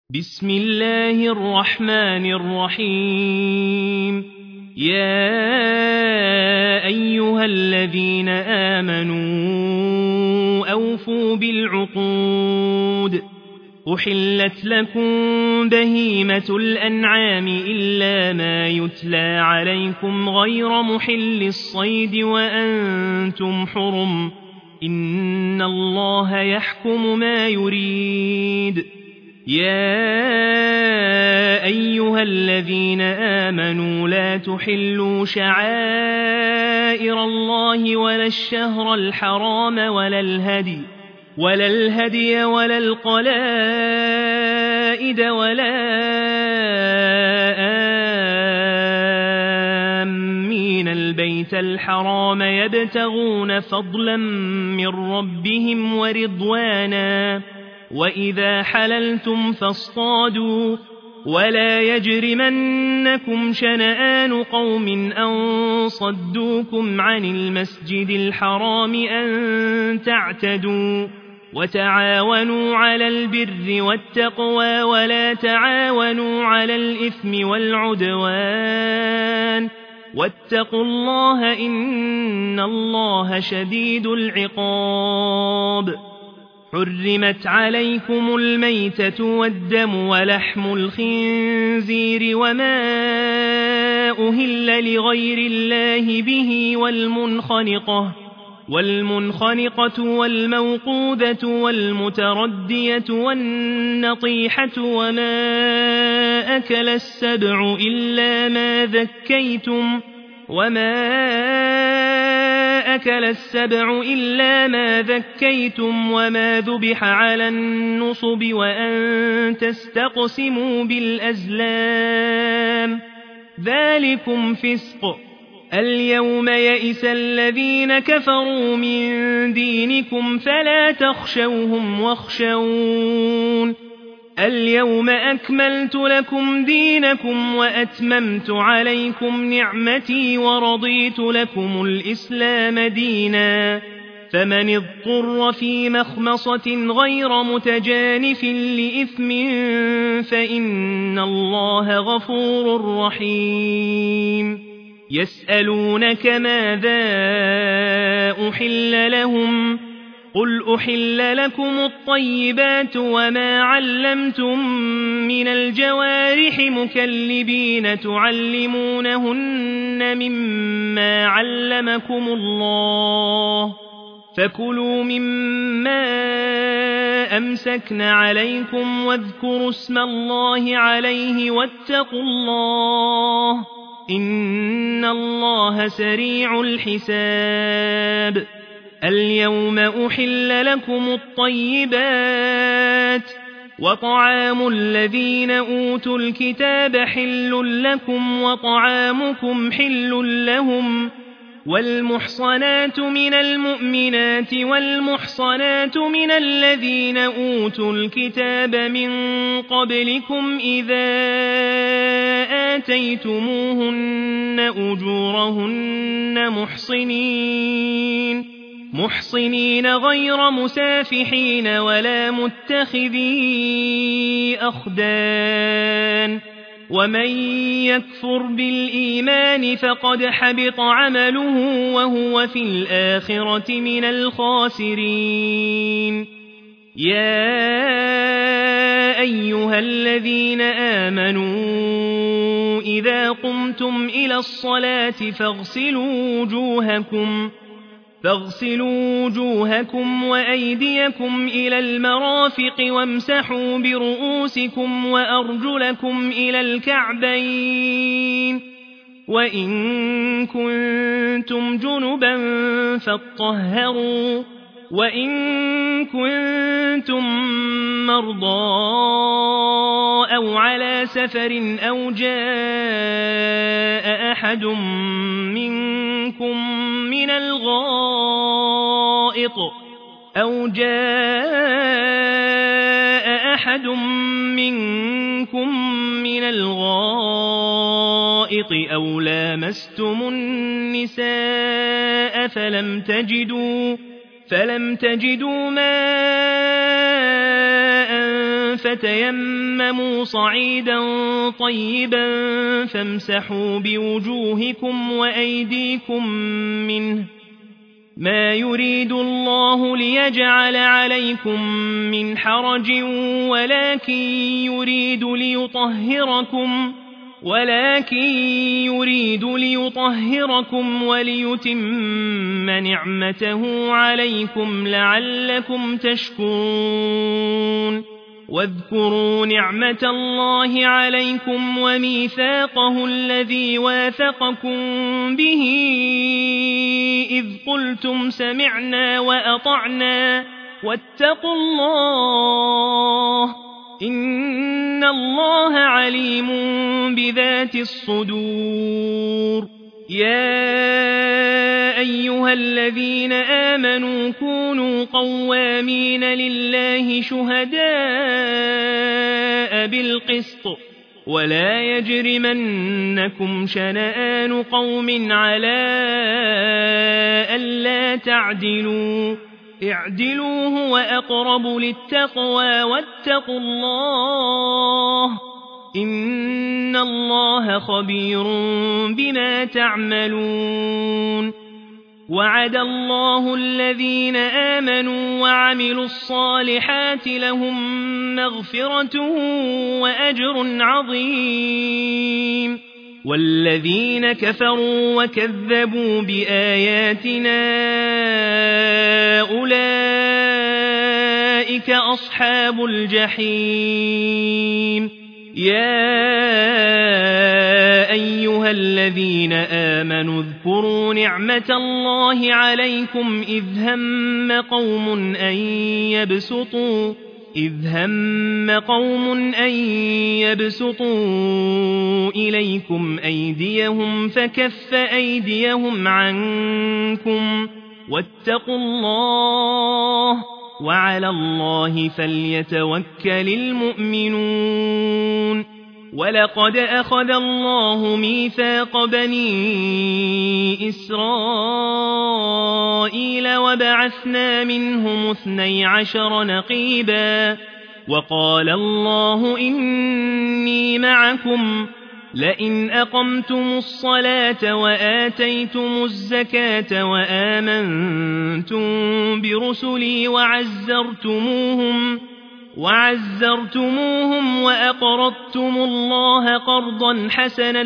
بسم الله الرحمن الرحيم. يا أيها الذين آمنوا أوفوا بالعقود. أحلت لكم بهيمة الأنعام إلا ما يتلى عليكم غير محل الصيد وأنتم حرم. إن الله يحكم ما يريد. يا أيها الذين آمنوا لا تحلوا شعائر الله ولا الشهر الحرام ولا الهدي ولا القلائد ولا آمين البيت الحرام يبتغون فضلا من ربهم ورضوانا. وإذا حللتم فاصطادوا ولا يجرمنكم شنآن قوم أن صدوكم عن المسجد الحرام أن تعتدوا. وتعاونوا على البر والتقوى ولا تعاونوا على الإثم والعدوان. واتقوا الله إن الله شديد العقاب. حرمت عليكم الميتة والدم ولحم الخنزير وما أهل لغير الله به والمنخنقة والموقوذة والمتردية والنطيحة وما أكل السبع إلا ما ذكيتم وما ذبح على النصب وأن تستقسموا بالأزلام ذلكم فسق. اليوم يئس الذين كفروا من دينكم فلا تخشوهم واخشون. اليوم أكملت لكم دينكم وأتممت عليكم نعمتي ورضيت لكم الإسلام دينا. فمن اضطر في مخمصة غير متجانف لإثم فإن الله غفور رحيم. يسألونك ماذا أحل لهم قل أحل لكم الطيبات وما علمتم من الجوارح مكلبين تعلمونهن مما علمكم الله فكلوا مما أمسكن عليكم واذكروا اسم الله عليه واتقوا الله إن الله سريع الحساب. اليوم أحل لكم الطيبات وطعام الذين أوتوا الكتاب حل لكم وطعامكم حل لهم. والمحصنات من المؤمنات والمحصنات من الذين أوتوا الكتاب من قبلكم إذا آتيتموهن أجورهن محصنين غير مسافحين ولا متخذي أخدان. ومن يكفر بالإيمان فقد حبط عمله وهو في الآخرة من الخاسرين. يا أيها الذين آمنوا إذا قمتم إلى الصلاة فاغسلوا وجوهكم وأيديكم إلى المرافق وامسحوا برؤوسكم وأرجلكم إلى الكعبين. وإن كنتم جنبا فاطهروا وإن كنتم مرضى أو على سفر أو جاء أحد منكم من الغائط أو لامستم النساء فلم تجدوا ماء فتيمموا تيمموا صعيدا طيبا فامسحوا بوجوهكم وأيديكم منه ما يريد الله ليجعل عليكم من حرج ولكن يريد ليطهركم وليتم نعمته عليكم لعلكم تشكرون واذكروا نعمة الله عليكم وميثاقه الذي واثقكم به إذ قلتم سمعنا وأطعنا واتقوا الله إن الله عليم بذات الصدور يا أيها الذين آمنوا كونوا قوامين لله شهداء بالقسط ولا يجرمنكم شنآن قوم على ألا تعدلوا اعدلوا هو أقرب للتقوى واتقوا الله إن الله خبير بما تعملون وعد الله الذين آمنوا وعملوا الصالحات لهم مغفرة وأجر عظيم والذين كفروا وكذبوا بآياتنا أولئك أصحاب الجحيم يا أيها الذين آمنوا اذكروا نعمة الله عليكم إذ هم قوم أن يبسطوا إليكم أيديهم فكف أيديهم عنكم واتقوا الله وعلى الله فليتوكل المؤمنون ولقد أخذ الله ميثاق بني إسرائيل وبعثنا منهم 12 نقيبا وقال الله إني معكم لئن أقمتم الصلاة وآتيتم الزكاة وآمنتم برسلي وعزرتموهم وأقرضتم الله قرضا حسنا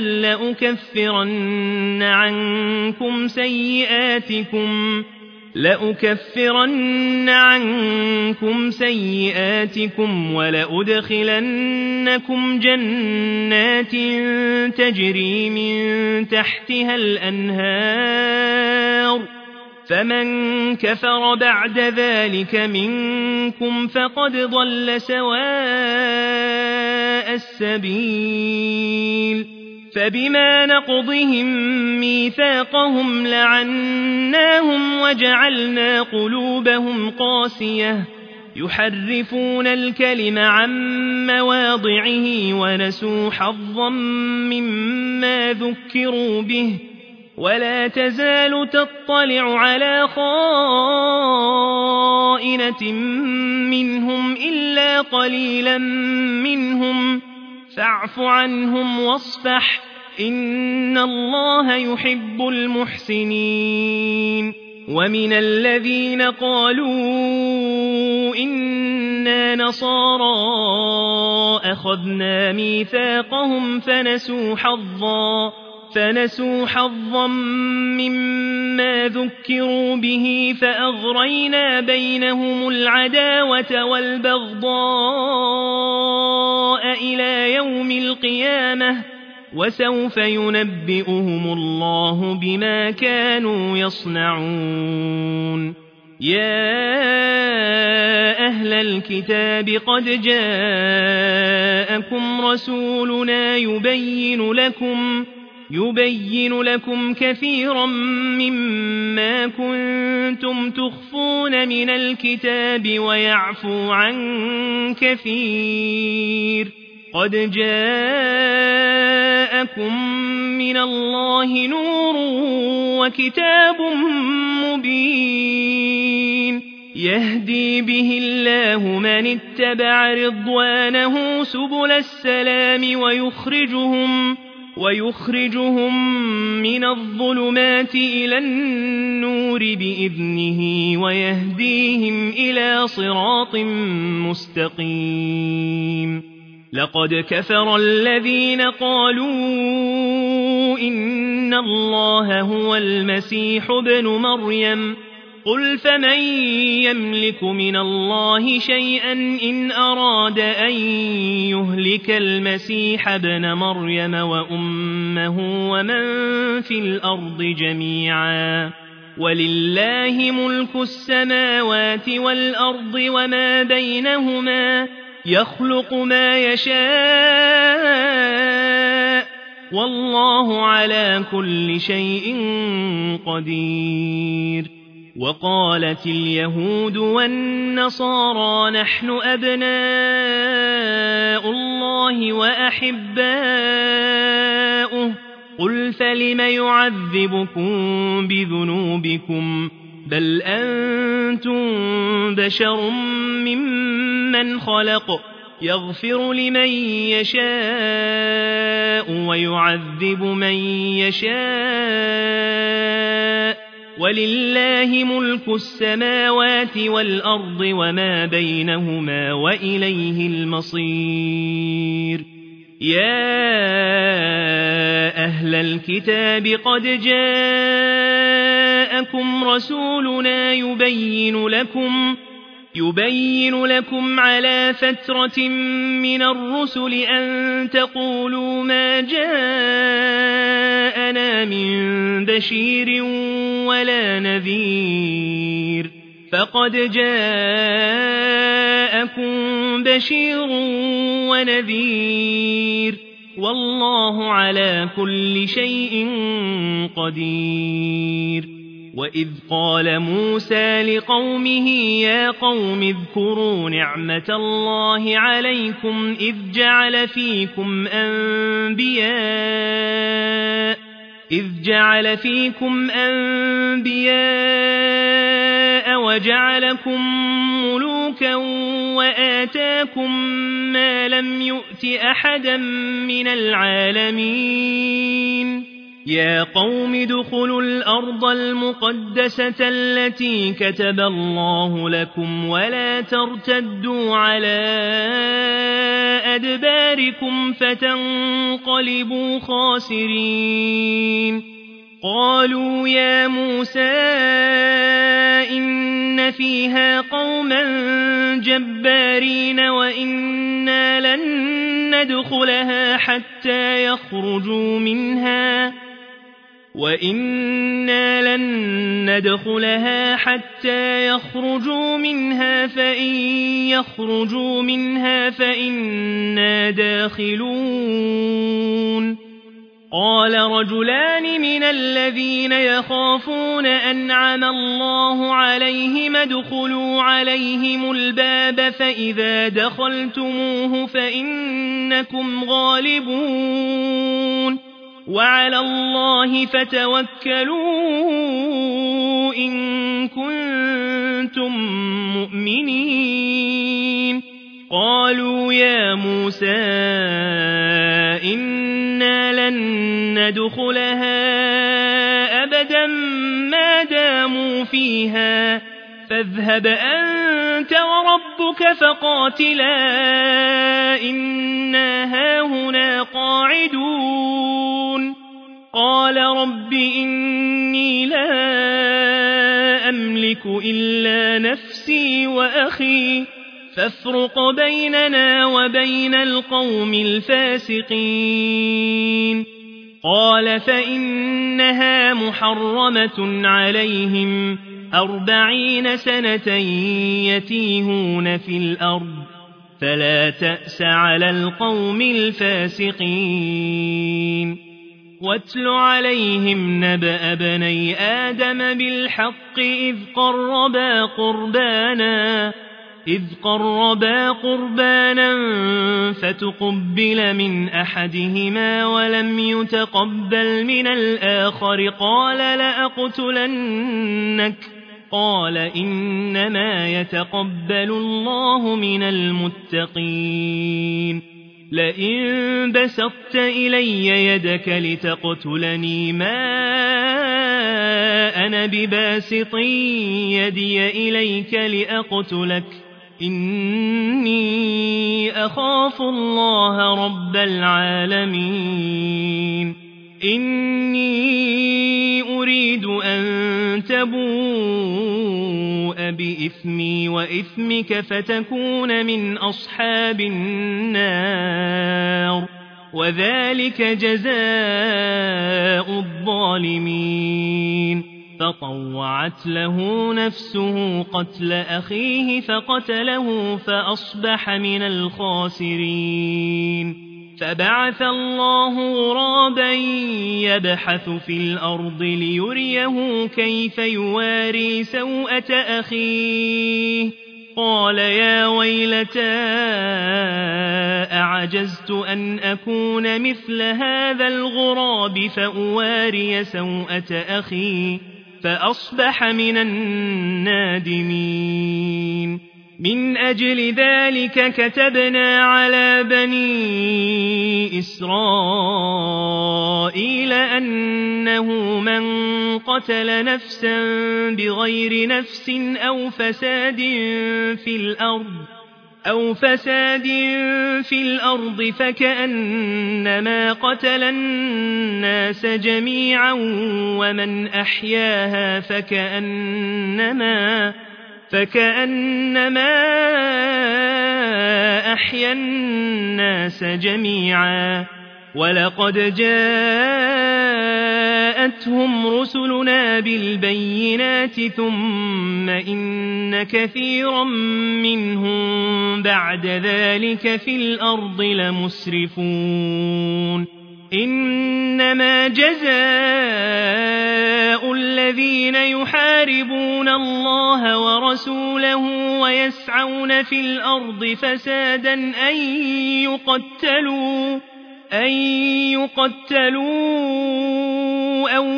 لأكفرن عنكم سيئاتكم ولأدخلنكم جنات تجري من تحتها الأنهار فمن كفر بعد ذلك منكم فقد ضل سواء السبيل فبما نقضهم ميثاقهم لعناهم وجعلنا قلوبهم قاسية يحرفون الكلم عن مواضعه ونسوا حظا مما ذكروا به ولا تزال تطلع على خائنة منهم إلا قليلا منهم فاعف عنهم واصفح إن الله يحب المحسنين ومن الذين قالوا إنا نصارى أخذنا ميثاقهم فنسوا حظا مما ذكروا به فأغرينا بينهم العداوة والبغضاء إلى يوم القيامة وسوف ينبئهم الله بما كانوا يصنعون يا أهل الكتاب قد جاءكم رسولنا يبين لكم كثيرا مما كنتم تخفون من الكتاب ويعفو عن كثير قد جاءكم من الله نور وكتاب مبين يهدي به الله من اتبع رضوانه سبل السلام ويخرجهم من الظلمات إلى النور بإذنه ويهديهم إلى صراط مستقيم. لقد كفر الذين قالوا إن الله هو المسيح ابن مريم قل فمن يملك من الله شيئا إن أراد أن يهلك المسيح ابن مريم وأمه ومن في الأرض جميعا ولله ملك السماوات والأرض وما بينهما يخلق ما يشاء والله على كل شيء قدير. وقالت اليهود والنصارى نحن أبناء الله وأحباؤه قل فلم يعذبكم بذنوبكم بل أنتم بشر ممن خلق يغفر لمن يشاء ويعذب من يشاء ولله ملك السماوات والأرض وما بينهما وإليه المصير. يا أهل الكتاب قد جاءكم رسولنا يبين لكم على فترة من الرسل أن تقولوا ما جاءنا من بشير ولا نذير فقد جاءكم بشير ونذير والله على كل شيء قدير. وإذ قال موسى لقومه يا قوم اذكروا نعمة الله عليكم إذ جعل فيكم أنبياء وجعلكم ملوكا وآتاكم ما لم يؤت أحدا من العالمين. يا قوم ادخلوا الأرض المقدسة التي كتب الله لكم ولا ترتدوا على أدباركم فتنقلبوا خاسرين. قالوا يا موسى إن فيها قوما جبارين وإنا لن ندخلها حتى يخرجوا منها فإن يخرجوا منها فإنا داخلون. قال رجلان من الذين يخافون أنعم الله عليهم ادخلوا عليهم الباب فإذا دخلتموه فإنكم غالبون وعلى الله فتوكلوا إن كنتم مؤمنين. قالوا يا موسى إنا لن ندخلها أبدا ما داموا فيها فاذهب أنت وربك فقاتلا إنا هاهنا قاعدون. قال رب إني لا أملك إلا نفسي وأخي فافرق بيننا وبين القوم الفاسقين. قال فإنها محرمة عليهم 40 سنة يتيهون في الأرض فلا تأس على القوم الفاسقين. واتل عليهم نبأ بني آدم بالحق إذ قربا قربانا فتقبل من أحدهما ولم يتقبل من الآخر قال قال إنما يتقبل الله من المتقين لئن بسطت إلي يدك لتقتلني ما أنا بباسط يدي إليك لأقتلك إني أخاف الله رب العالمين إني أريد أن تبوء بإثمي وإثمك فتكون من أصحاب النار وذلك جزاء الظالمين فطوعت له نفسه قتل أخيه فقتله فأصبح من الخاسرين فبعث الله غرابا يبحث في الأرض ليريه كيف يواري سوءة أخيه قال يا ويلتى أعجزت أن أكون مثل هذا الغراب فأواري سوءة أخي فأصبح من النادمين من أجل ذلك كتبنا على بني إسرائيل أنه من قتل نفسا بغير نفس أو فساد في الأرض فكأنما قتل الناس جميعا ومن أحياها فكأنما أحيا الناس جميعا ولقد جاءتهم رسلنا بالبينات ثم إن كثيرا منهم بعد ذلك في الأرض لمسرفون إنما جزاء الذين يحاربون الله ورسوله ويسعون في الأرض فسادا أن يقتلوا أو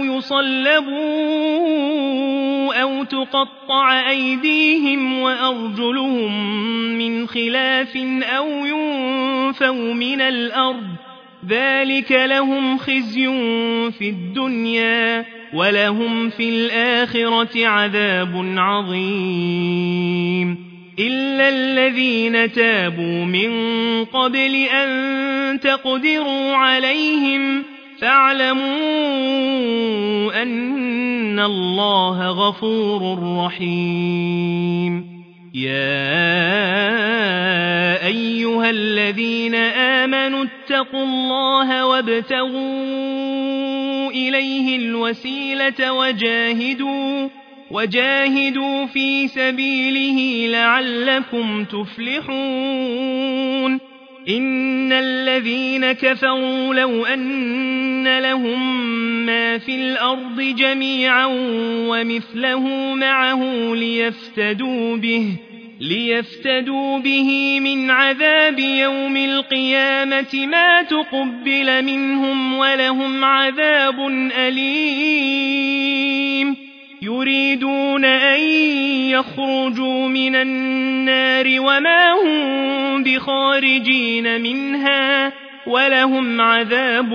يصلبوا أو تقطع أيديهم وأرجلهم من خلاف أو ينفوا من الأرض ذلك لهم خزي في الدنيا ولهم في الآخرة عذاب عظيم إلا الذين تابوا من قبل أن تقدروا عليهم فاعلموا أن الله غفور رحيم يا أيها الذين آمنوا اتقوا الله وابتغوا إليه الوسيلة وجاهدوا في سبيله لعلكم تفلحون إن الذين كفروا لو أن لهم ما في الأرض جميعا ومثله معه ليفتدوا به من عذاب يوم القيامة ما تقبل منهم ولهم عذاب أليم يريدون أن يخرجوا من النار وما هم بخارجين منها ولهم عذاب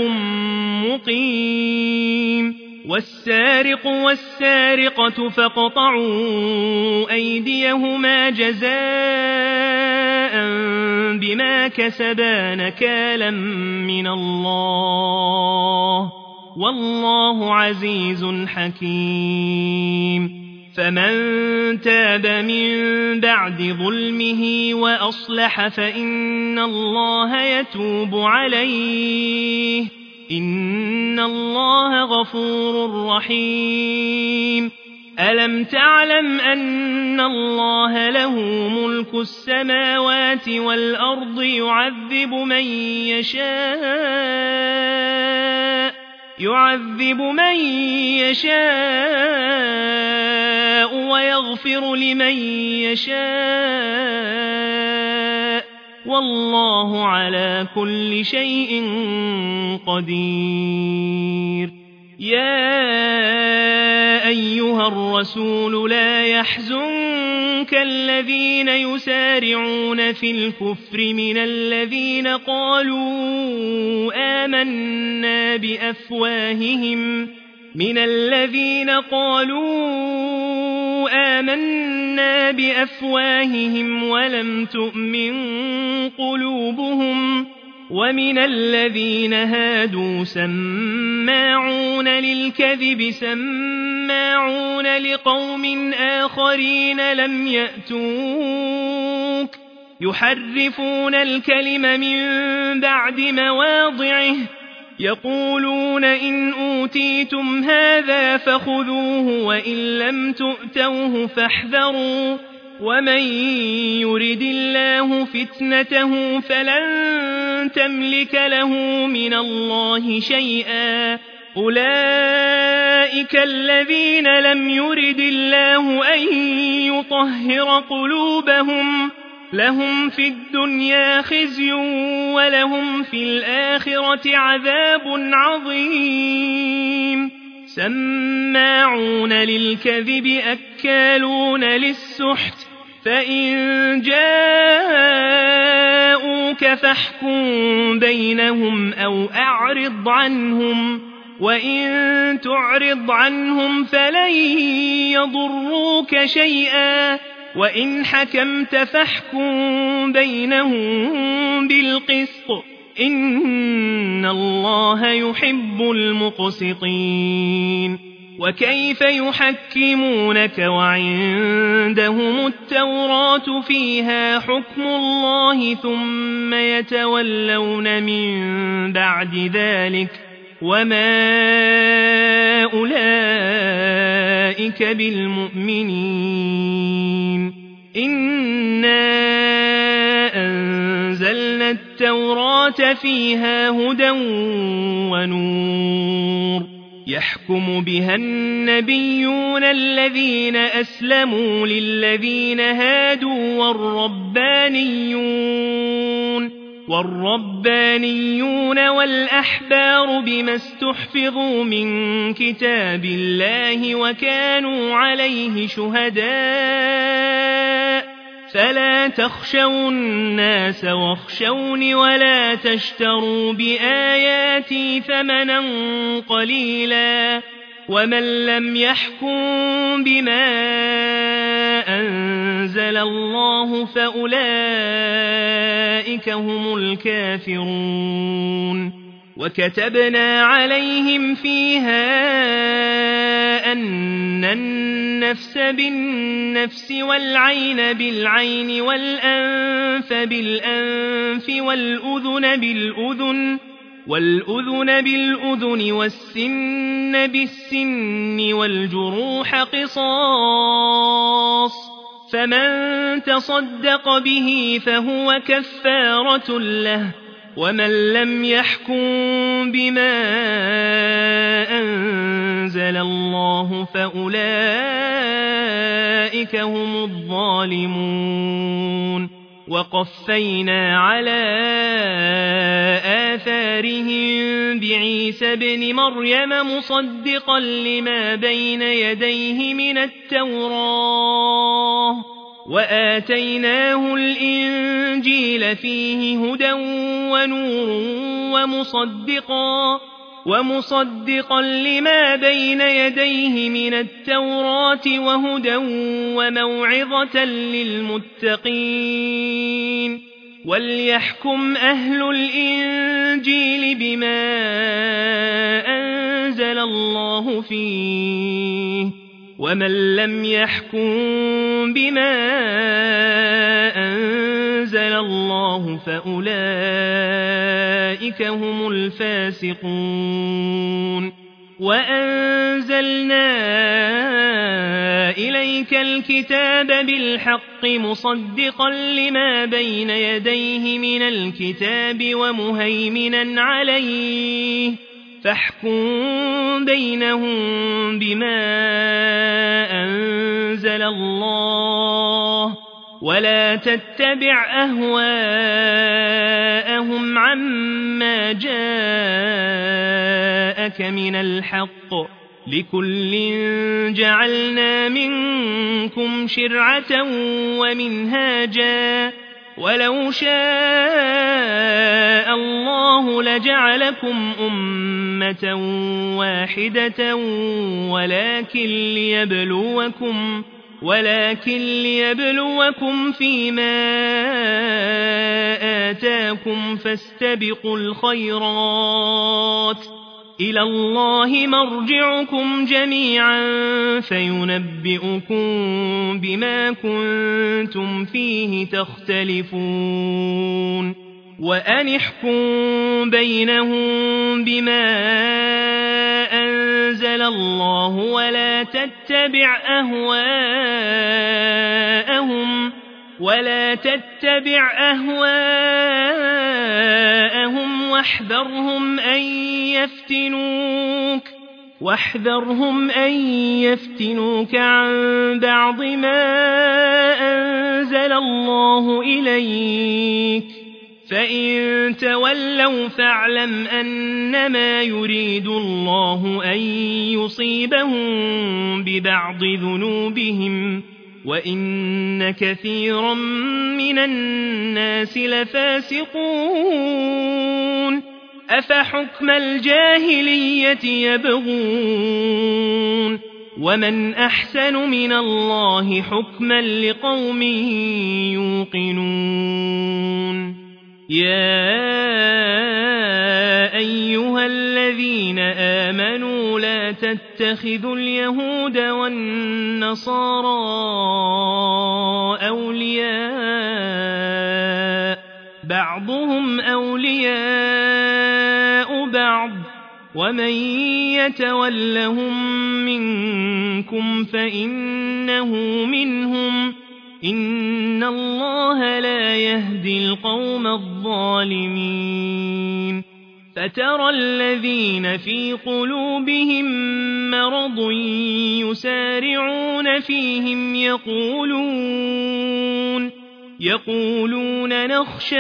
مقيم والسارق والسارقة فاقطعوا أيديهما جزاء بما كسبا نكالا من الله والله عزيز حكيم فمن تاب من بعد ظلمه وأصلح فإن الله يتوب عليه إن الله غفور رحيم ألم تعلم أن الله له ملك السماوات والأرض يعذب من يشاء ويغفر لمن يشاء والله على كل شيء قدير يا أيها الرسول لا يحزنك الذين يسارعون في الكفر من الذين قالوا آمنا بأفواههم ولم تؤمن قلوبهم ومن الذين هادوا سماعون للكذب سماعون لقوم آخرين لم يأتوك يحرفون الكلم من بعد مواضعه يقولون إن أوتيتم هذا فخذوه وإن لم تؤتوه فاحذروا ومن يرد الله فتنته فلن تملك له من الله شيئا أولئك الذين لم يرد الله أن يطهر قلوبهم لهم في الدنيا خزي ولهم في الآخرة عذاب عظيم سماعون للكذب أكالون للسحت فإن جاءوك فاحكم بينهم أو أعرض عنهم وإن تعرض عنهم فلن يضروك شيئا وإن حكمت فاحكم بينهم بالقسط إن الله يحب المقسطين وكيف يحكمونك وعندهم التوراة فيها حكم الله ثم يتولون من بعد ذلك وما أولئك بالمؤمنين إنا أنزلنا التوراة فيها هدى ونور يحكم بها النبيون الذين أسلموا للذين هادوا والربانيون والأحبار بما استحفظوا من كتاب الله وكانوا عليه شهداء فلا تخشوا الناس واخشوني ولا تشتروا بآياتي ثمنا قليلا ومن لم يحكم بما أنزل الله فأولئك هم الكافرون وكتبنا عليهم فيها أن النفس بالنفس والعين بالعين والأنف بالأنف والأذن بالأذن والسن بالسن والجروح قصاص فمن تصدق به فهو كفارة له ومن لم يحكم بما أنزل الله فأولئك هم الظالمون وقفينا على آثارهم بعيسى ابن مريم مصدقا لما بين يديه من التوراة وآتيناه الإنجيل فيه هدى ونور ومصدقا لما بين يديه من التوراة وهدى وموعظة للمتقين وليحكم أهل الإنجيل بما أنزل الله فيه ومن لم يحكم بما أنزل الله فأولئك هم الفاسقون وأنزلنا إليك الكتاب بالحق مصدقا لما بين يديه من الكتاب ومهيمنا عليه فاحكم بينهم بما أنزل الله ولا تتبع أهواءهم عما جاءك من الحق لكل جعلنا منكم شرعة ومنهاجا ولو شاء الله لجعلكم أمة واحدة ولكن ليبلوكم فيما آتاكم فاستبقوا الخيرات إلى الله مرجعكم جميعا فينبئكم بما كنتم فيه تختلفون وأن احكم بينهم بما أنزل الله ولا تتبع أهواءهم واحذرهم أن يفتنوك عن بعض ما أنزل الله إليك فإن تولوا فاعلم أنما يريد الله أن يصيبهم ببعض ذنوبهم وإن كثيرا من الناس لفاسقون أفحكم الجاهلية يبغون ومن أحسن من الله حكما لقوم يوقنون يا أيها الذين آمنوا لا تتخذوا اليهود والنصارى أولياء بعضهم أولياء بعض ومن يتولهم منكم فإنه منهم إن الله لا يهدي القوم الظالمين فترى الذين في قلوبهم مرض يسارعون فيهم يقولون نخشى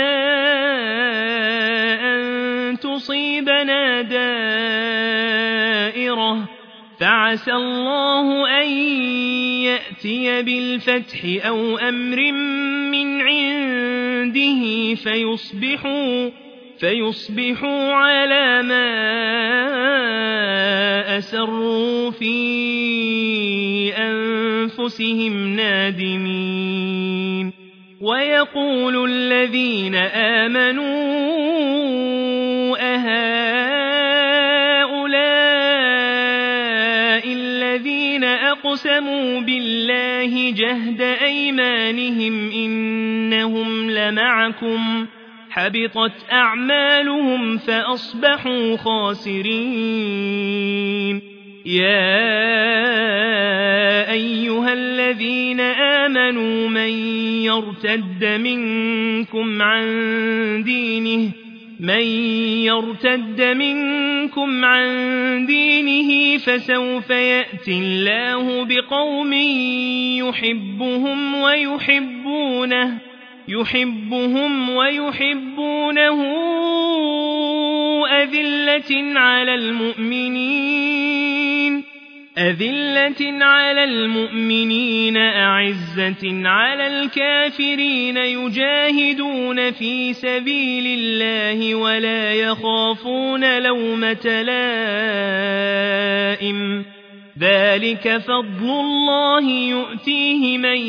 أن تصيبنا دائرة فعسى الله أن يأتي بالفتح أو أمر من عنده فيصبحوا على ما أسروا في أنفسهم نادمين ويقول الذين آمنوا أهؤلاء الذين أقسموا بالله جهد أيمانهم إنهم لمعكم حبطت أعمالهم فأصبحوا خاسرين يا أيها الذين آمنوا من يرتد منكم عن دينه فسوف يأتي الله بقوم يحبهم ويحبونه أذلة على المؤمنين أعزة على الكافرين يجاهدون في سبيل الله ولا يخافون لومة لائم ذلك فضل الله يؤتيه من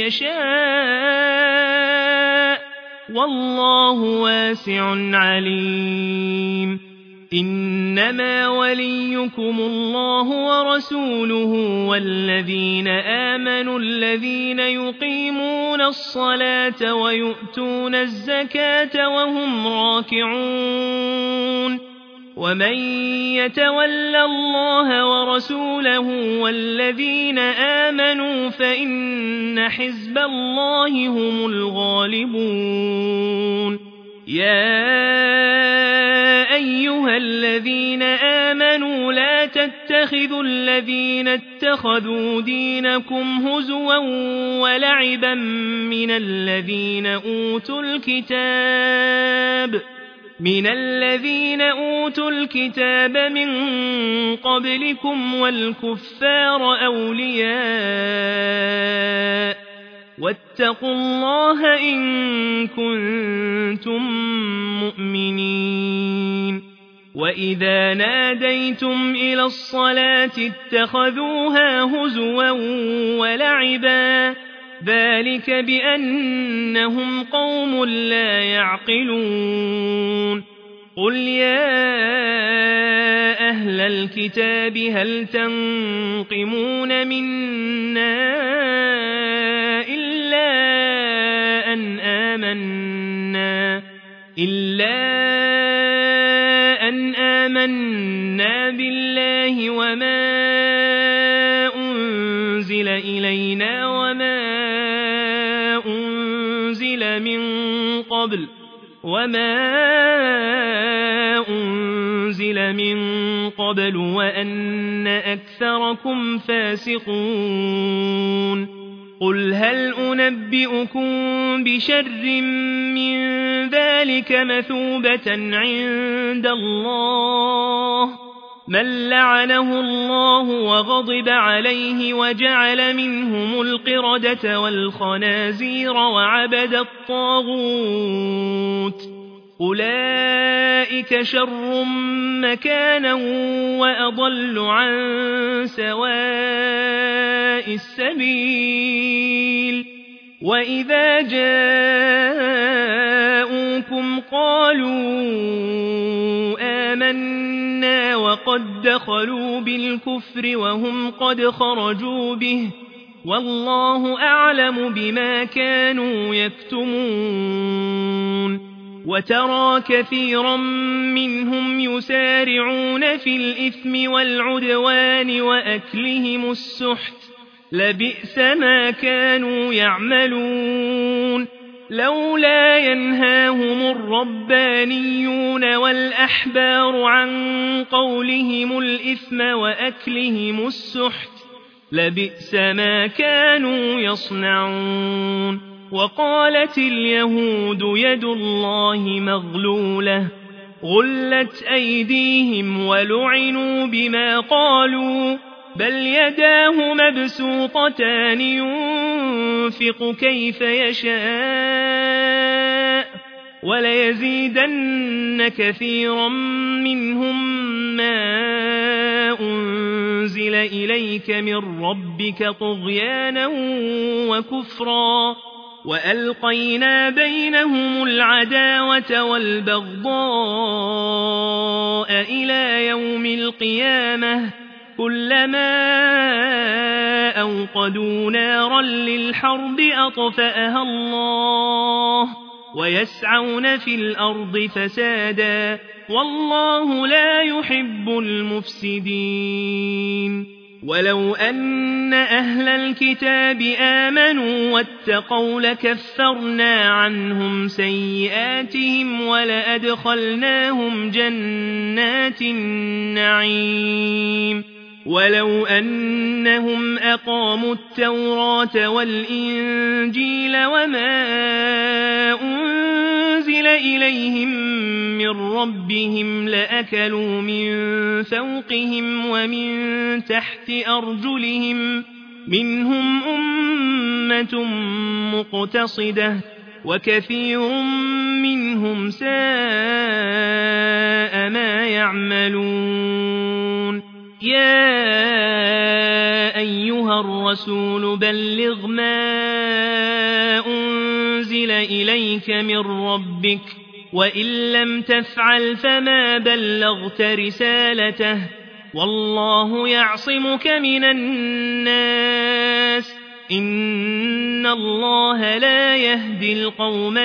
يشاء والله واسع عليم إنما وليكم الله ورسوله والذين آمنوا الذين يقيمون الصلاة ويؤتون الزكاة وهم راكعون ومن يتول الله ورسوله والذين آمنوا فإن حزب الله هم الغالبون يا أيها الذين آمنوا لا تتخذوا تتخذوا الذين اتخذوا دينكم هزوا ولعبا من الذين أوتوا الكتاب من قبلكم والكفار أولياء واتقوا الله إن كنتم مؤمنين وإذا ناديتم إلى الصلاة اتخذوها هزوا ولعبا ذلك بأنهم قوم لا يعقلون قل يا أهل الكتاب هل تنقمون منا إلا أن آمنا بالله وما أنزل إلينا وما أنزل من قبل وأن أكثركم فاسقون قل هل أنبئكم بشر من ذلك مثوبة عند الله من لعنه الله وغضب عليه وجعل منهم القردة والخنازير وعبد الطاغوت أولئك شر مكانا وأضل عن سواء السبيل وإذا جاءوكم قالوا آمنا وقد دخلوا بالكفر وهم قد خرجوا به والله أعلم بما كانوا يكتمون وترى كثيرا منهم يسارعون في الإثم والعدوان وأكلهم السحت لبئس ما كانوا يعملون لولا ينهاهم الربانيون والأحبار عن قولهم الإثم وأكلهم السحت لبئس ما كانوا يصنعون وقالت اليهود يد الله مغلولة غلت أيديهم ولعنوا بما قالوا بل يداه مبسوطتان ينفق كيف يشاء وليزيدن كثيرا منهم ما أنزل إليك من ربك طغيانا وكفرا وألقينا بينهم العداوة والبغضاء إلى يوم القيامة كلما أوقدوا نارا للحرب أطفأها الله ويسعون في الأرض فسادا والله لا يحب المفسدين ولو أن أهل الكتاب آمنوا واتقوا لكفرنا عنهم سيئاتهم ولأدخلناهم جنات النعيم ولو أنهم أقاموا التوراة والإنجيل وما أنزل إليهم من ربهم لأكلوا من فوقهم ومن تحت أرجلهم منهم أمة مقتصدة وكثير منهم ساء ما يعملون يا أيها الرسول بلغ ما أنزل إليك من ربك وإن لم تفعل فما بلغت رسالته والله يعصمك من الناس إن الله لا يهدي القوم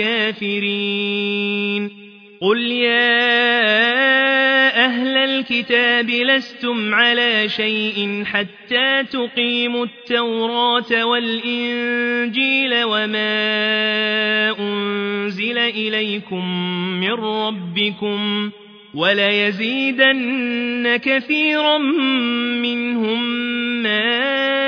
الكافرين قل يا أهل الكتاب لستم على شيء حتى تقيموا التوراة والإنجيل وما أنزل إليكم من ربكم وليزيدن كثيرا منهم ما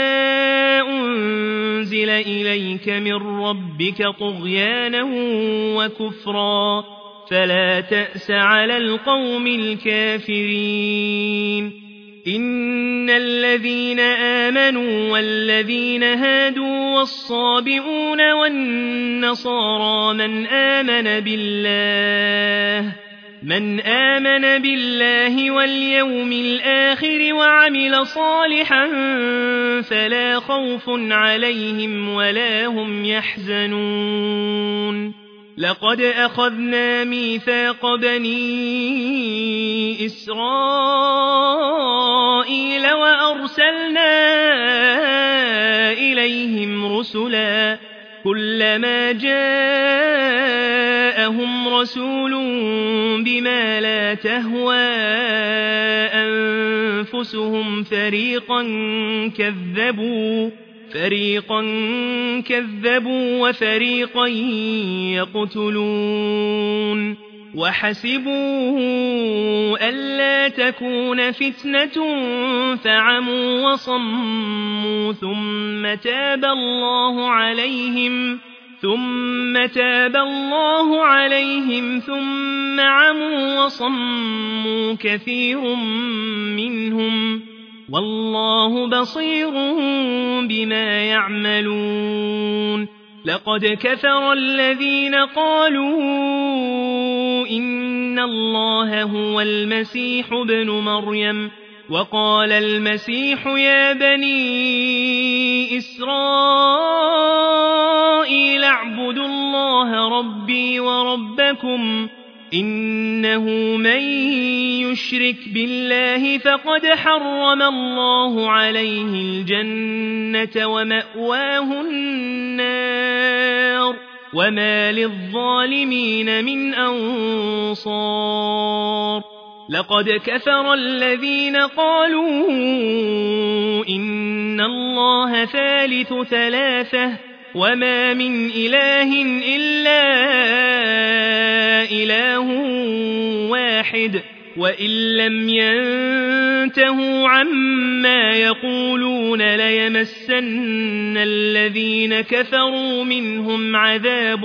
أنزل إليك من ربك طغيانا وكفرا فلا تأس على القوم الكافرين إن الذين آمنوا والذين هادوا والصابئون والنصارى من آمن بالله واليوم الآخر وعمل صالحا فلا خوف عليهم ولا هم يحزنون لقد أخذنا ميثاق بني إسرائيل وأرسلنا إليهم رسلا كلما جاءهم رسول بما لا تهوى أنفسهم فريقا كذبوا وفريقا يقتلون وحسبوا ألا تكون فتنة فعموا وصموا ثم تاب الله عليهم ثم عموا وصموا كثير منهم والله بصير بما يعملون لقد كفر الذين قالوا إن الله هو المسيح ابن مريم وقال المسيح يا بني إسرائيل اعبدوا الله ربي وربكم إنه من يشرك بالله فقد حرم الله عليه الجنة ومأواه النار وما للظالمين من أنصار لقد كفر الذين قالوا إن الله ثالث ثلاثة وما من إله إلا إله واحد وإن لم ينتهوا عما يقولون ليمسن الذين كفروا منهم عذاب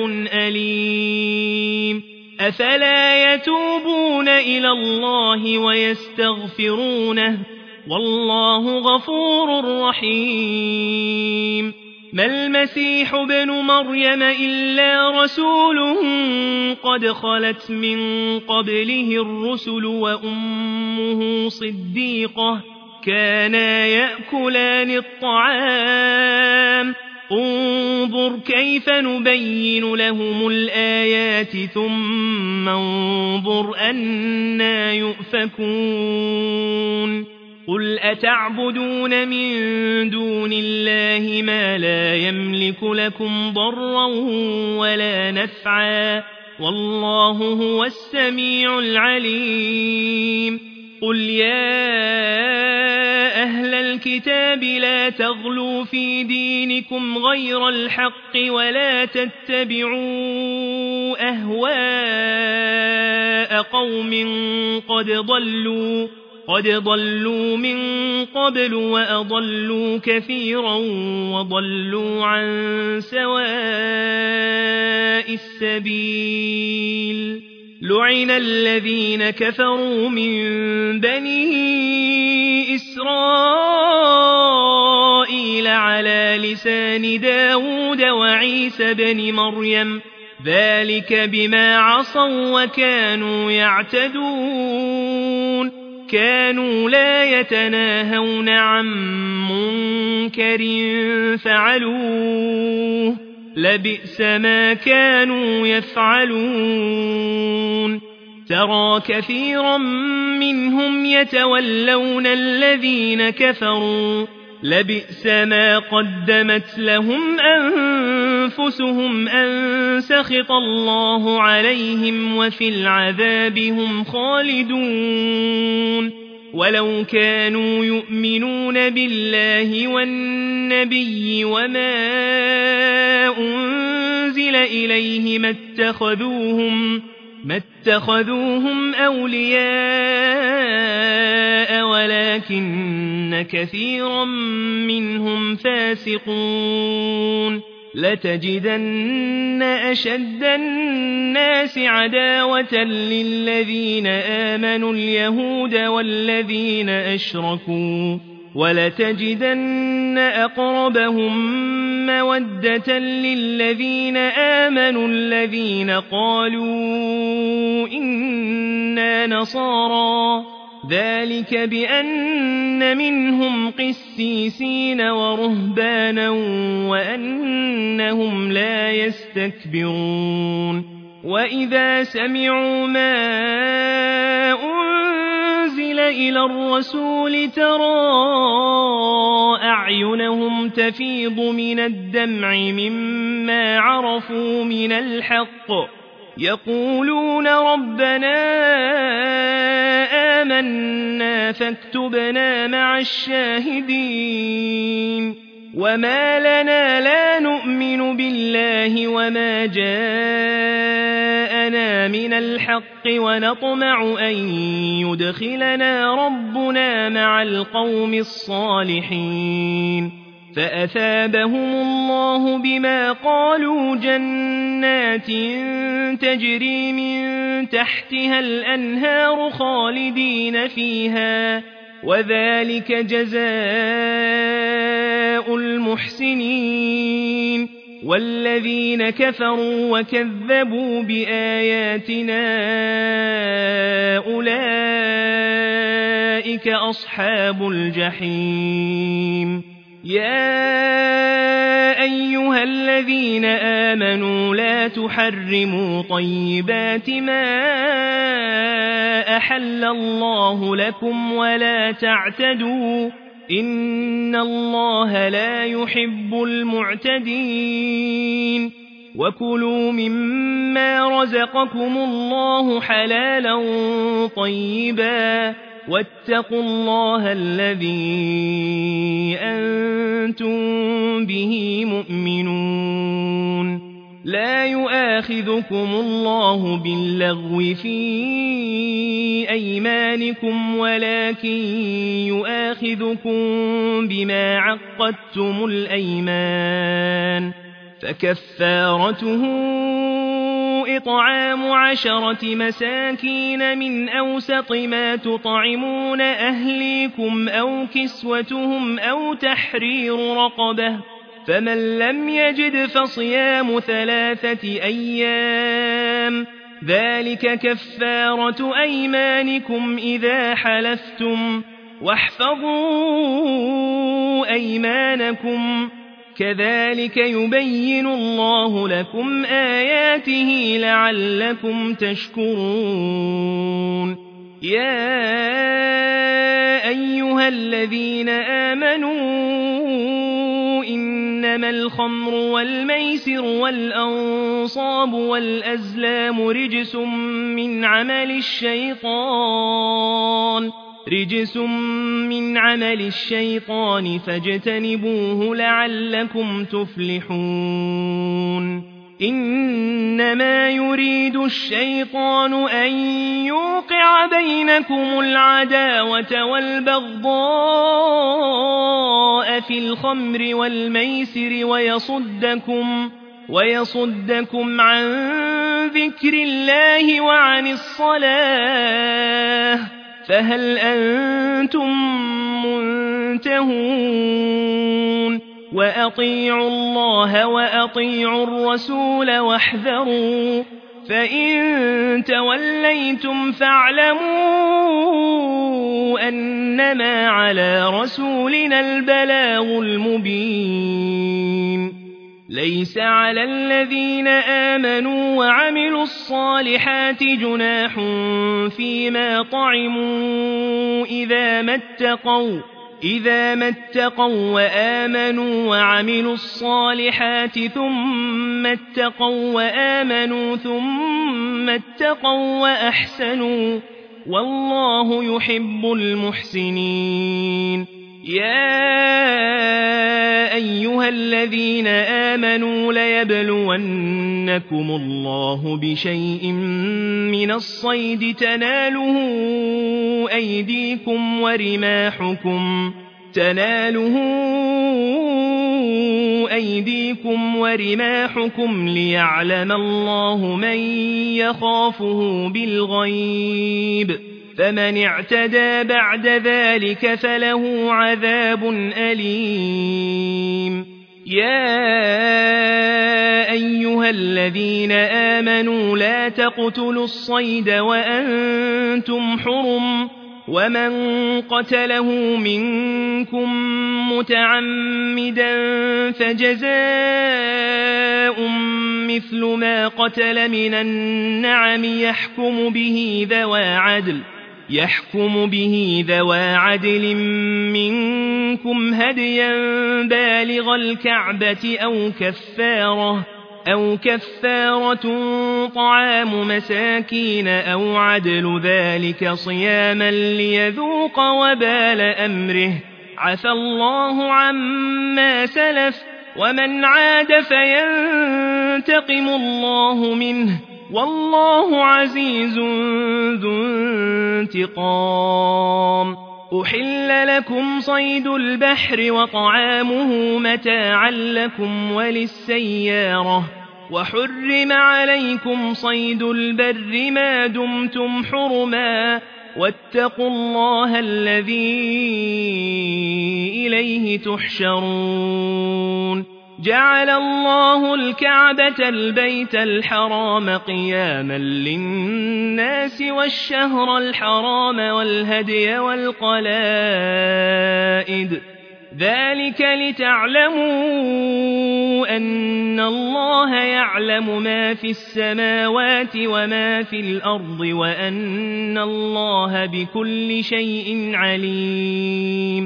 أليم أفلا يتوبون إلى الله ويستغفرونه والله غفور رحيم ما المسيح ابن مريم إلا رسول قد خلت من قبله الرسل وأمه صديقة كانا يأكلان الطعام انظر كيف نبين لهم الآيات ثم انظر أنا يؤفكون قل أتعبدون من دون الله ما لا يملك لكم ضرا ولا نفعا والله هو السميع العليم قل يا أهل الكتاب لا تغلوا في دينكم غير الحق ولا تتبعوا أهواء قوم قد ضلوا من قبل وأضلوا كثيرا وضلوا عن سواء السبيل لعن الذين كفروا من بني إسرائيل على لسان داود وعيسى بن مريم ذلك بما عصوا وكانوا يعتدون كانوا لا يتناهون عن منكر فعلوه لبئس ما كانوا يفعلون ترى كثيرا منهم يتولون الذين كفروا لبئس ما قدمت لهم أنفسهم أن سخط الله عليهم وفي العذاب هم خالدون ولو كانوا يؤمنون بالله والنبي وما أنزل إليه ما ما اتخذوهم أولياء ولكن كثيرا منهم فاسقون لتجدن أشد الناس عداوة للذين آمنوا اليهود والذين أشركوا ولتجدن أقربهم مودة للذين آمنوا الذين قالوا إنا نصارى ذلك بأن منهم قسيسين ورهبانا وأنهم لا يستكبرون وإذا سمعوا ما أنزل إلى الرسول ترى أعينهم تفيض من الدمع مما عرفوا من الحق يقولون ربنا آمنا فاكتبنا مع الشاهدين وما لنا لا نؤمن بالله وما جاءنا من الحق ونطمع أن يدخلنا ربنا مع القوم الصالحين فأثابهم الله بما قالوا جنات تجري من تحتها الأنهار خالدين فيها وذلك جزاء المحسنين والذين كفروا وكذبوا بآياتنا أولئك أصحاب الجحيم يا أيها الذين آمنوا لا تحرموا طيبات ما أحل الله لكم ولا تعتدوا إن الله لا يحب المعتدين وكلوا مما رزقكم الله حلالا طيبا واتقوا الله الذي أنتم به مؤمنون لا يؤاخذكم الله باللغو في أيمانكم ولكن يؤاخذكم بما عقدتم الأيمان فكفارته إطعام 10 مساكين من أوسط ما تطعمون أهليكم أو كسوتهم أو تحرير رقبة فمن لم يجد فصيام 3 أيام ذلك كفارة أيمانكم إذا حلفتم واحفظوا أيمانكم كذلك يبين الله لكم آياته لعلكم تشكرون يا أيها الذين آمنوا إنما الخمر والميسر والأنصاب والأزلام رجس من عمل الشيطان فاجتنبوه لعلكم تفلحون إنما يريد الشيطان أن يوقع بينكم العداوة والبغضاء في الخمر والميسر ويصدكم عن ذكر الله وعن الصلاة فهل أنتم منتهون وأطيعوا الله وأطيعوا الرسول واحذروا فإن توليتم فاعلموا أنما على رسولنا البلاغ المبين ليس على الذين آمنوا وعملوا الصالحات جناح فيما طعموا إذا ما اتقوا وآمنوا وعملوا الصالحات ثم اتقوا وآمنوا ثم اتقوا وأحسنوا والله يحب المحسنين يا أيها الذين آمنوا ليبلونكم الله بشيء من الصيد تناله أيديكم ورماحكم ليعلم الله من يخافه بالغيب فمن اعتدى بعد ذلك فله عذاب أليم يا أيها الذين آمنوا لا تقتلوا الصيد وأنتم حرم ومن قتله منكم متعمدا فجزاء مثل ما قتل من النعم يحكم به ذوى عدل منكم هديا بالغ الكعبة أو كفارة طعام مساكين أو عدل ذلك صياما ليذوق وبال أمره عفى الله عما سلف ومن عاد فينتقم الله منه والله عزيز ذو انتقام أحل لكم صيد البحر وطعامه متاعا لكم وللسيارة وحرم عليكم صيد البر ما دمتم حرما واتقوا الله الذي إليه تحشرون جعل الله الكعبة البيت الحرام قياما للناس والشهر الحرام والهدي والقلائد ذلك لتعلموا أن الله يعلم ما في السماوات وما في الأرض وأن الله بكل شيء عليم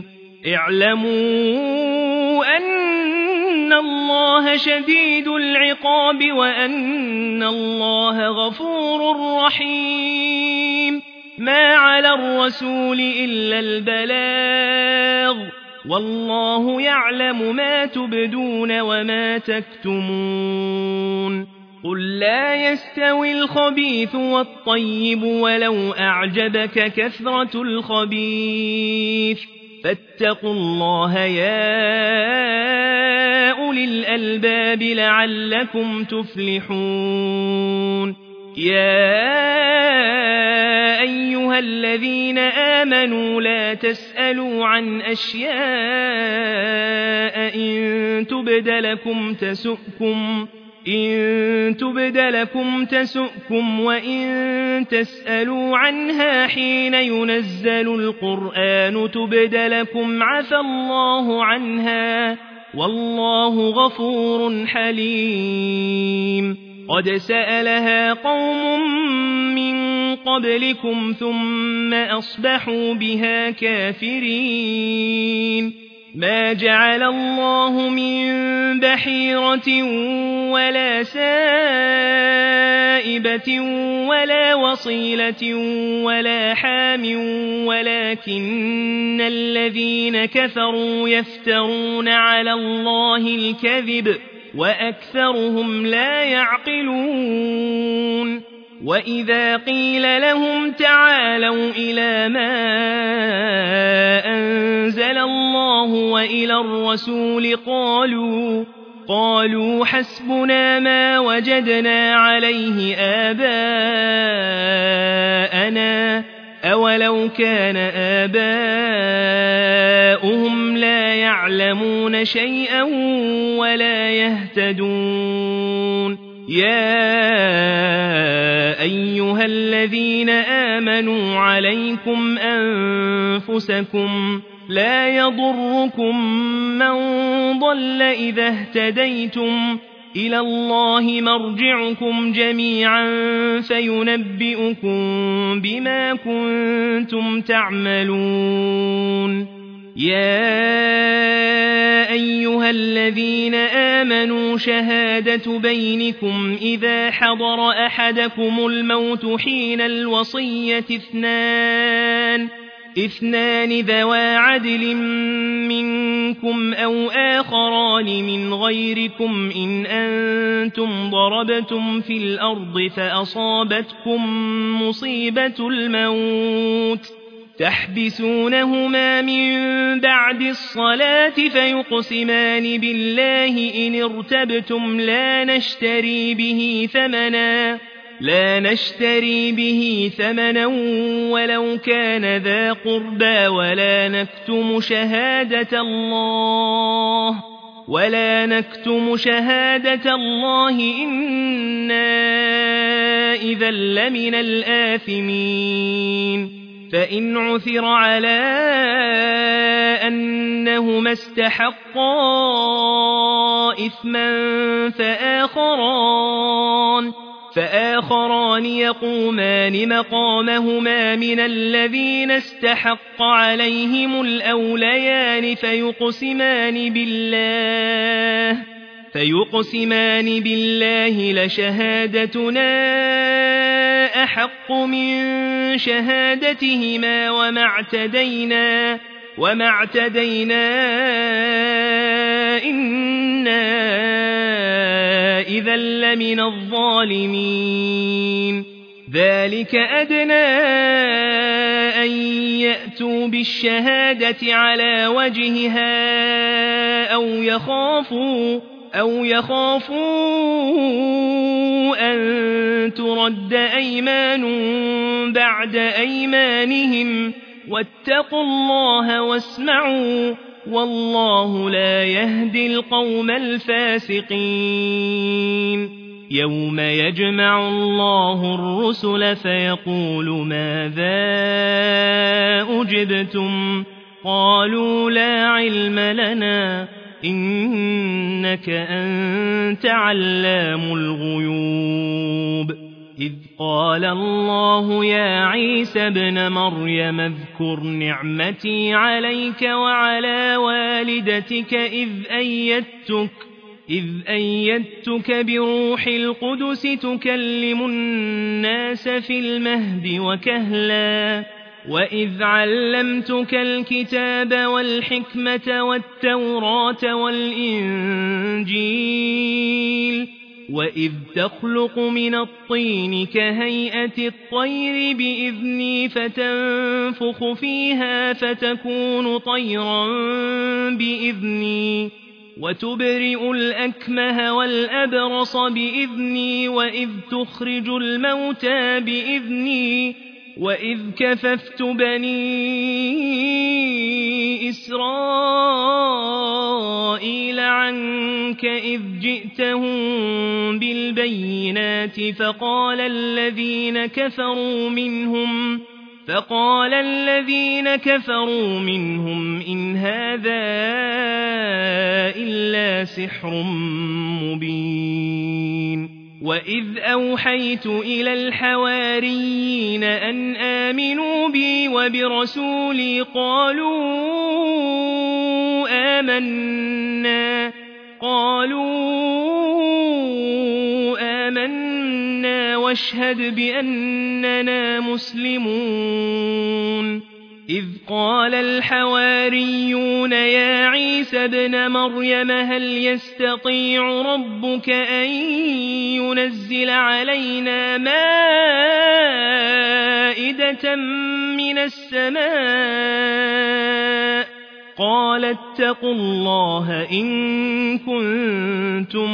اعلموا أن الله شديد العقاب وأن الله غفور رحيم ما على الرسول إلا البلاغ والله يعلم ما تبدون وما تكتمون قل لا يستوي الخبيث والطيب ولو أعجبك كثرة الخبيث فاتقوا الله يا أولي الألباب لعلكم تفلحون يا أيها الذين آمنوا لا تسألوا عن أشياء إن تبد لكم تسؤكم وإن تسألوا عنها حين ينزل القرآن تبد لكم عفى الله عنها والله غفور حليم قد سألها قوم من قبلكم ثم أصبحوا بها كافرين ما جعل الله من بحيرة ولا سائبة ولا وصيلة ولا حام ولكن الذين كفروا يفترون على الله الكذب وأكثرهم لا يعقلون وإذا قيل لهم تعالوا إلى ما أنزل الله وإلى الرسول قالوا حسبنا ما وجدنا عليه آباءنا أولو كان آباؤهم لا يعلمون شيئا ولا يهتدون يا أيها الذين آمنوا عليكم أنفسكم لا يضركم من ضل إذا اهتديتم إلى الله مرجعكم جميعا فينبئكم بما كنتم تعملون يا أيها الذين آمنوا شهادة بينكم إذا حضر أحدكم الموت حين الوصية اثنان ذوا عدل منكم أو آخران من غيركم إن أنتم ضربتم في الأرض فأصابتكم مصيبة الموت تحبسونهما من بعد الصلاة فيقسمان بالله إن ارتبتم لا نشتري به ثمنا ولو كان ذا قربى ولا نكتم شهادة الله إنا إذا لمن الآثمين فإن عثر على أنهما استحقا إثما فآخران يقومان مقامهما من الذين استحق عليهم الأوليان فيقسمان بالله لشهادتنا أحق من شهادتهما وما اعتدينا إنا إذا لمن الظالمين ذلك أدنى أن يأتوا بالشهادة على وجهها أو يخافوا أن ترد أيمان بعد أيمانهم واتقوا الله واسمعوا والله لا يهدي القوم الفاسقين يوم يجمع الله الرسل فيقول ماذا أجبتم قالوا لا علم لنا إنك أنت علام الغيوب إذ قال الله يا عيسى ابن مريم اذكر نعمتي عليك وعلى والدتك إذ أيدتك بروح القدس تكلم الناس في المهد وكهلا وإذ علمتك الكتاب والحكمة والتوراة والإنجيل وإذ تخلق من الطين كهيئة الطير بإذني فتنفخ فيها فتكون طيرا بإذني وتبرئ الأكمه والأبرص بإذني وإذ تخرج الموتى بإذني وإذ كففت بني إسرائيل عنك إذ جئتهم بالبينات فقال الذين كفروا منهم إن هذا إلا سحر مبين وإذ أوحيت إلى الحواريين أن آمنوا بي وبرسولي قالوا آمنا واشهد بأننا مسلمون إذ قال الحواريون يا عيسى ابن مريم هل يستطيع ربك أن ينزل علينا مائدة من السماء قال اتقوا الله إن كنتم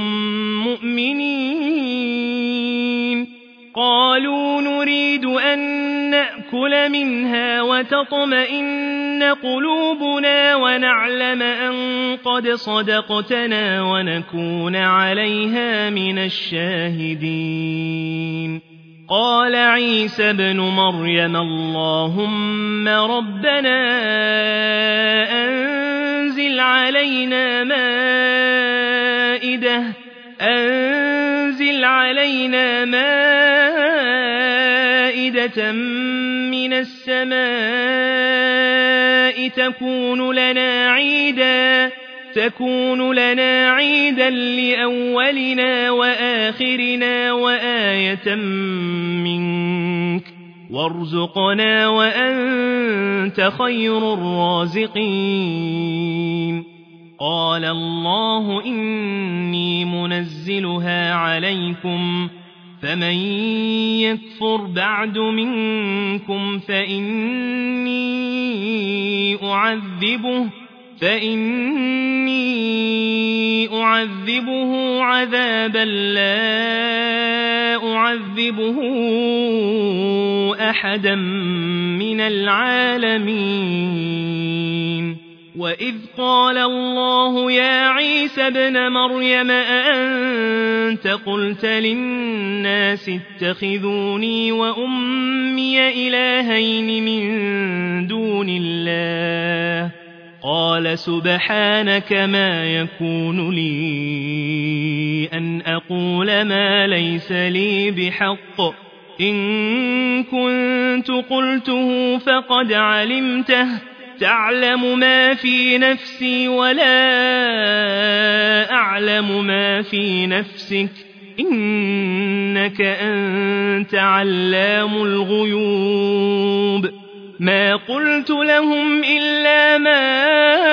مؤمنين قالوا نريد أن نأكل منها وتطمئن قلوبنا ونعلم أن قد صدقتنا ونكون عليها من الشاهدين قال عيسى ابن مريم اللهم ربنا أنزل علينا مائدة من السماء تكون لنا عيدا لأولنا وآخرنا وآية منك وارزقنا وأنت خير الرازقين. قال الله إني منزلها عليكم فمن يكفر بعد منكم فإني أعذبه عذابا لا أعذبه أحدا من العالمين. وإذ قال الله يا عيسى ابن مريم أأنت قلت للناس اتخذوني وأمي إلهين من دون الله قال سبحانك ما يكون لي أن أقول ما ليس لي بحق إن كنت قلته فقد علمته تعلم ما في نفسي ولا أعلم ما في نفسك إنك أنت علام الغيوب. ما قلت لهم إلا ما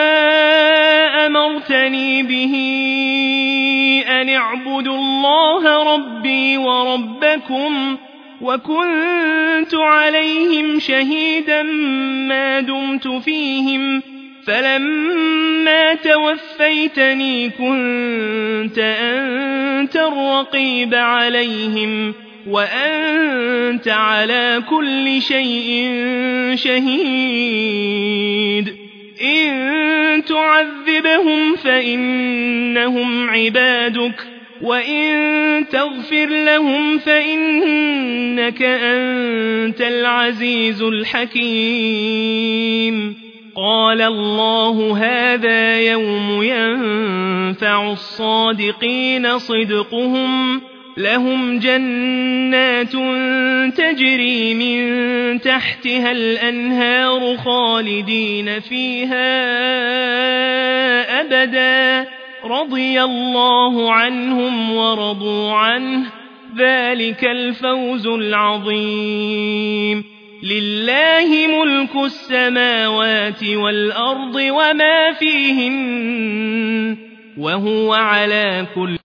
أمرتني به أن اعبدوا الله ربي وربكم وكنت عليهم شهيدا ما دمت فيهم فلما توفيتني كنت أنت الرقيب عليهم وأنت على كل شيء شهيد. إن تعذبهم فإنهم عبادك وإن تغفر لهم فإنك أنت العزيز الحكيم. قال الله هذا يوم ينفع الصادقين صدقهم لهم جنات تجري من تحتها الأنهار خالدين فيها أبدا رضي الله عنهم ورضوا عنه ذلك الفوز العظيم. لله ملك السماوات والأرض وما فيهن وهو على كل